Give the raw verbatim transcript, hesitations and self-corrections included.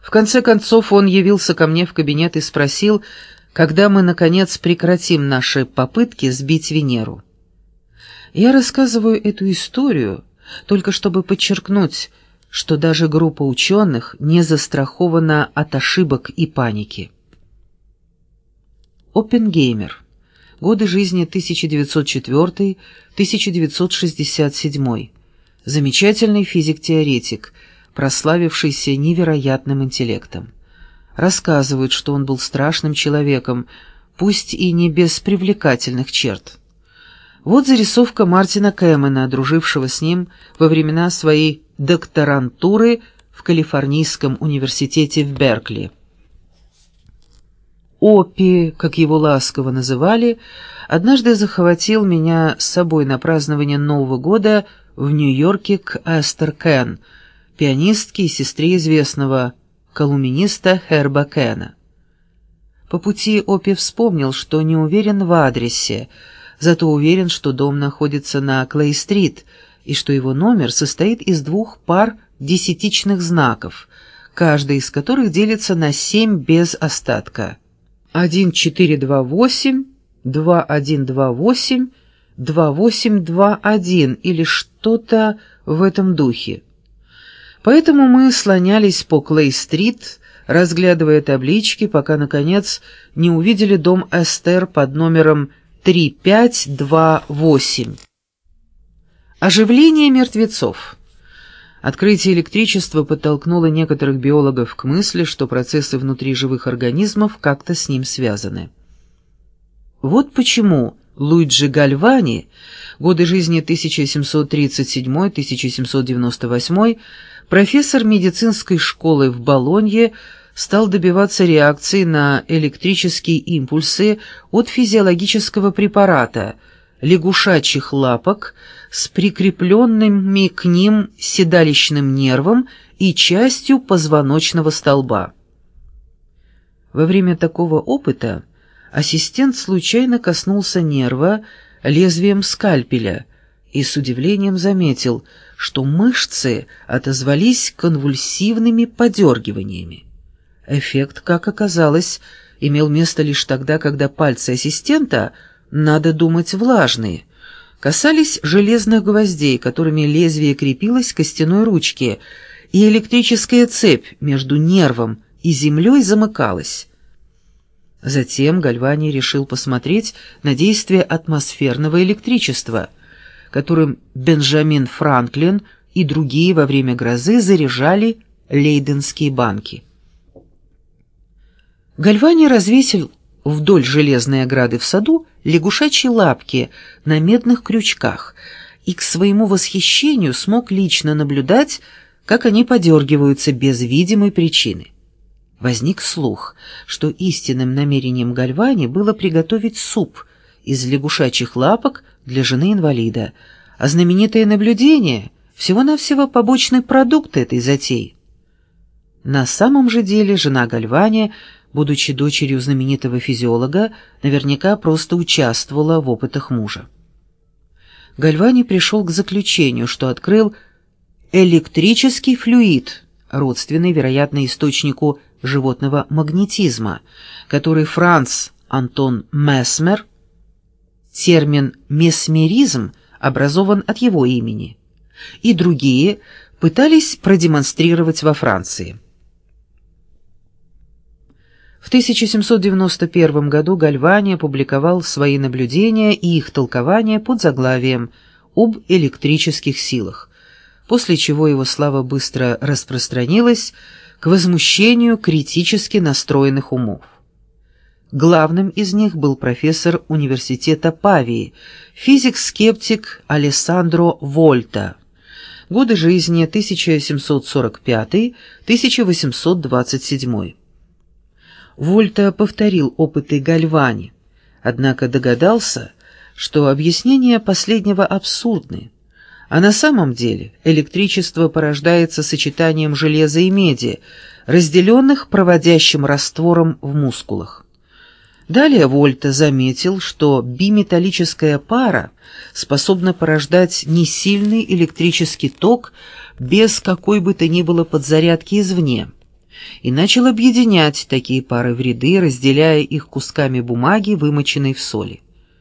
В конце концов он явился ко мне в кабинет и спросил, когда мы, наконец, прекратим наши попытки сбить Венеру. Я рассказываю эту историю только чтобы подчеркнуть, что даже группа ученых не застрахована от ошибок и паники. Оппенгеймер. Годы жизни тысяча девятьсот четвёртый — тысяча девятьсот шестьдесят седьмой. Замечательный физик-теоретик, прославившийся невероятным интеллектом. Рассказывают, что он был страшным человеком, пусть и не без привлекательных черт. Вот зарисовка Мартина Кэмена, дружившего с ним во времена своей докторантуры в Калифорнийском университете в Беркли. Оппи, как его ласково называли, однажды захватил меня с собой на празднование Нового года в Нью-Йорке к Эстер Кэн, пианистке и сестре известного колумниста Херба Кэна. По пути Оппи вспомнил, что не уверен в адресе, зато уверен, что дом находится на Клей-стрит и что его номер состоит из двух пар десятичных знаков, каждый из которых делится на семь без остатка. один четыре два восемь, два один два восемь, два восемь два один или что-то в этом духе. Поэтому мы слонялись по Клей-стрит, разглядывая таблички, пока, наконец, не увидели дом Эстер под номером три пять два восемь. Оживление мертвецов. Открытие электричества подтолкнуло некоторых биологов к мысли, что процессы внутри живых организмов как-то с ним связаны. Вот почему Луиджи Гальвани, годы жизни тысяча семьсот тридцать седьмой — тысяча семьсот девяносто восьмой, профессор медицинской школы в Болонье, стал добиваться реакции на электрические импульсы от физиологического препарата лягушачьих лапок с прикрепленными к ним седалищным нервом и частью позвоночного столба. Во время такого опыта ассистент случайно коснулся нерва лезвием скальпеля и с удивлением заметил, что мышцы отозвались конвульсивными подергиваниями. Эффект, как оказалось, имел место лишь тогда, когда пальцы ассистента, надо думать, влажные, касались железных гвоздей, которыми лезвие крепилось к костяной ручке, и электрическая цепь между нервом и землей замыкалась. Затем Гальвани решил посмотреть на действие атмосферного электричества, которым Бенджамин Франклин и другие во время грозы заряжали лейденские банки. Гальвани развесил вдоль железной ограды в саду лягушачьи лапки на медных крючках и к своему восхищению смог лично наблюдать, как они подергиваются без видимой причины. Возник слух, что истинным намерением Гальвани было приготовить суп из лягушачьих лапок для жены инвалида, а знаменитое наблюдение — всего-навсего побочный продукт этой затеи. На самом же деле жена Гальвани, будучи дочерью знаменитого физиолога, наверняка просто участвовала в опытах мужа. Гальвани пришел к заключению, что открыл электрический флюид, родственный, вероятно, источнику животного магнетизма, который Франц Антон Месмер, термин «месмеризм» образован от его имени, и другие пытались продемонстрировать во Франции. В тысяча семьсот девяносто первом году Гальвани опубликовал свои наблюдения и их толкования под заглавием «Об электрических силах», после чего его слава быстро распространилась к возмущению критически настроенных умов. Главным из них был профессор университета Павии, физик-скептик Алессандро Вольта. Годы жизни тысяча семьсот сорок пятый — тысяча восемьсот двадцать седьмой. Вольта повторил опыты Гальвани, однако догадался, что объяснения последнего абсурдны, а на самом деле электричество порождается сочетанием железа и меди, разделенных проводящим раствором в мускулах. Далее Вольта заметил, что биметаллическая пара способна порождать несильный электрический ток без какой бы то ни было подзарядки извне, и начал объединять такие пары в ряды, разделяя их кусками бумаги, вымоченной в соли.